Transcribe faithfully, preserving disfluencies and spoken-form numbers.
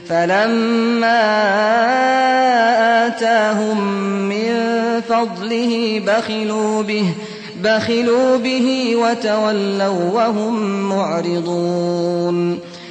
فلما آتاهم من فضله بخلوا به, بخلوا به وتولوا وهم معرضون